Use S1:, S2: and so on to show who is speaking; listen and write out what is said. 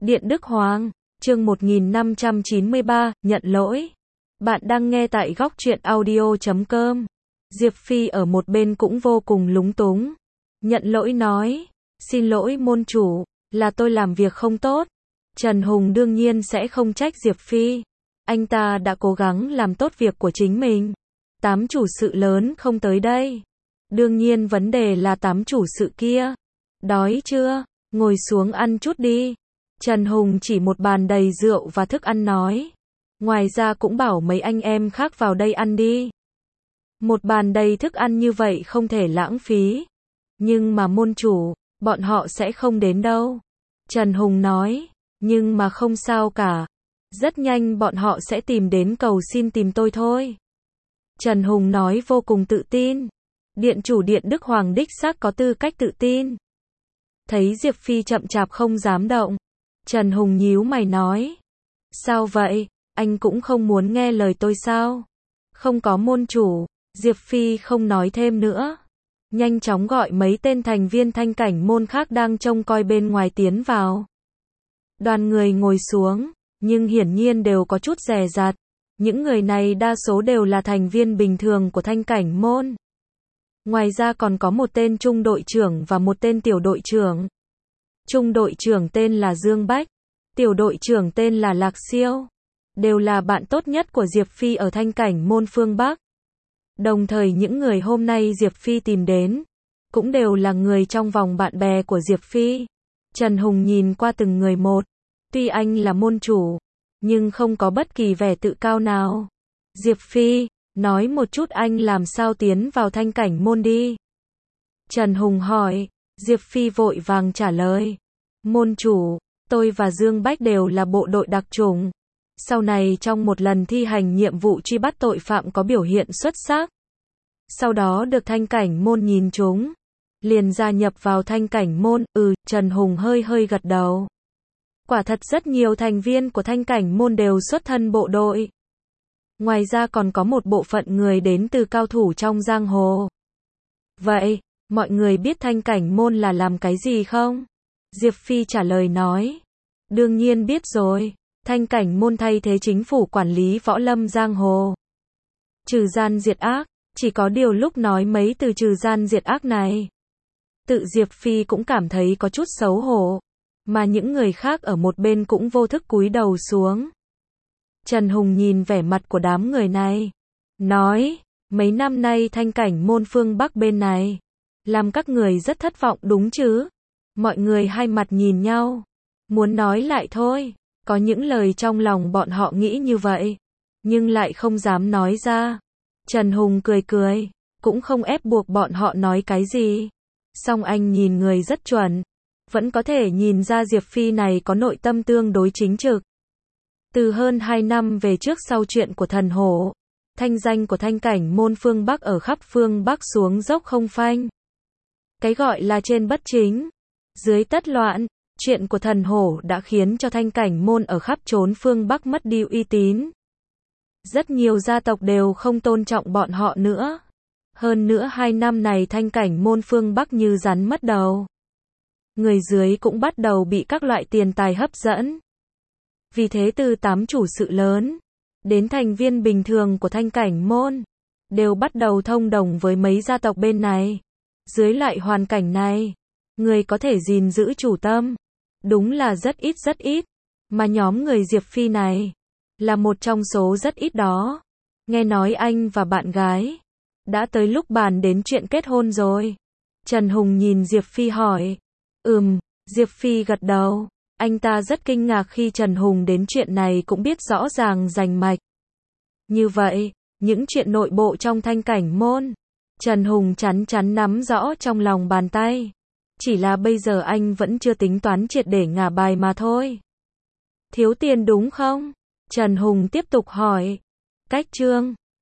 S1: Điện Đức Hoàng, chương 1593, nhận lỗi. Bạn đang nghe tại góc truyện audio.com. Diệp Phi ở một bên cũng vô cùng lúng túng. Nhận lỗi nói, xin lỗi môn chủ, là tôi làm việc không tốt. Trần Hùng đương nhiên sẽ không trách Diệp Phi. Anh ta đã cố gắng làm tốt việc của chính mình. Tám chủ sự lớn không tới đây. Đương nhiên vấn đề là tám chủ sự kia. Đói chưa? Ngồi xuống ăn chút đi. Trần Hùng chỉ một bàn đầy rượu và thức ăn nói. Ngoài ra cũng bảo mấy anh em khác vào đây ăn đi. Một bàn đầy thức ăn như vậy không thể lãng phí. Nhưng mà môn chủ, bọn họ sẽ không đến đâu. Trần Hùng nói, nhưng mà không sao cả. Rất nhanh bọn họ sẽ tìm đến cầu xin tìm tôi thôi. Trần Hùng nói vô cùng tự tin. Điện chủ Điện Đức Hoàng đích xác có tư cách tự tin. Thấy Diệp Phi chậm chạp không dám động. Trần Hùng nhíu mày nói. Sao vậy, anh cũng không muốn nghe lời tôi sao? Không có môn chủ, Diệp Phi không nói thêm nữa. Nhanh chóng gọi mấy tên thành viên thanh cảnh môn khác đang trông coi bên ngoài tiến vào. Đoàn người ngồi xuống, nhưng hiển nhiên đều có chút dè dặt. Những người này đa số đều là thành viên bình thường của thanh cảnh môn. Ngoài ra còn có một tên trung đội trưởng và một tên tiểu đội trưởng. Trung đội trưởng tên là Dương Bách, tiểu đội trưởng tên là Lạc Siêu. Đều là bạn tốt nhất của Diệp Phi ở thanh cảnh môn phương Bắc. Đồng thời những người hôm nay Diệp Phi tìm đến, cũng đều là người trong vòng bạn bè của Diệp Phi. Trần Hùng nhìn qua từng người một. Tuy anh là môn chủ, nhưng không có bất kỳ vẻ tự cao nào. Diệp Phi, nói một chút anh làm sao tiến vào thanh cảnh môn đi. Trần Hùng hỏi. Diệp Phi vội vàng trả lời. Môn chủ, tôi và Dương Bách đều là bộ đội đặc chủng. Sau này trong một lần thi hành nhiệm vụ truy bắt tội phạm có biểu hiện xuất sắc. Sau đó được thanh cảnh môn nhìn trúng. Liền gia nhập vào thanh cảnh môn. Trần Hùng hơi gật đầu. Quả thật rất nhiều thành viên của thanh cảnh môn đều xuất thân bộ đội. Ngoài ra còn có một bộ phận người đến từ cao thủ trong giang hồ. Vậy, mọi người biết thanh cảnh môn là làm cái gì không? Diệp Phi trả lời nói. Đương nhiên biết rồi. Thanh cảnh môn thay thế chính phủ quản lý võ lâm giang hồ. Trừ gian diệt ác. Chỉ có điều lúc nói mấy từ trừ gian diệt ác này, tự Diệp Phi cũng cảm thấy có chút xấu hổ. Mà những người khác ở một bên cũng vô thức cúi đầu xuống. Trần Hùng nhìn vẻ mặt của đám người này. Nói, mấy năm nay thanh cảnh môn phương Bắc bên này, làm các người rất thất vọng đúng chứ? Mọi người hai mặt nhìn nhau. Muốn nói lại thôi. Có những lời trong lòng bọn họ nghĩ như vậy. Nhưng lại không dám nói ra. Trần Hùng cười. Cũng không ép buộc bọn họ nói cái gì. Song anh nhìn người rất chuẩn. Vẫn có thể nhìn ra Diệp Phi này có nội tâm tương đối chính trực. Từ hơn 2 năm về trước sau chuyện của thần hổ, thanh danh của thanh cảnh môn phương Bắc ở khắp phương Bắc xuống dốc không phanh. Cái gọi là trên bất chính, dưới tất loạn, chuyện của thần hổ đã khiến cho thanh cảnh môn ở khắp chốn phương Bắc mất đi uy tín. Rất nhiều gia tộc đều không tôn trọng bọn họ nữa. Hơn nữa 2 năm này thanh cảnh môn phương Bắc như rắn mất đầu. Người dưới cũng bắt đầu bị các loại tiền tài hấp dẫn. Vì thế từ 8 chủ sự lớn, đến thành viên bình thường của thanh cảnh môn, đều bắt đầu thông đồng với mấy gia tộc bên này. Dưới loại hoàn cảnh này, người có thể gìn giữ chủ tâm, đúng là rất ít. Mà nhóm người Diệp Phi này, là một trong số rất ít đó. Nghe nói anh và bạn gái, đã tới lúc bàn đến chuyện kết hôn rồi. Trần Hùng nhìn Diệp Phi hỏi. Diệp Phi gật đầu. Anh ta rất kinh ngạc khi Trần Hùng đến chuyện này cũng biết rõ ràng rành mạch. Như vậy, những chuyện nội bộ trong thanh cảnh môn, Trần Hùng chắn nắm rõ trong lòng bàn tay. Chỉ là bây giờ anh vẫn chưa tính toán triệt để ngả bài mà thôi. Thiếu tiền đúng không? Trần Hùng tiếp tục hỏi. Cách trương,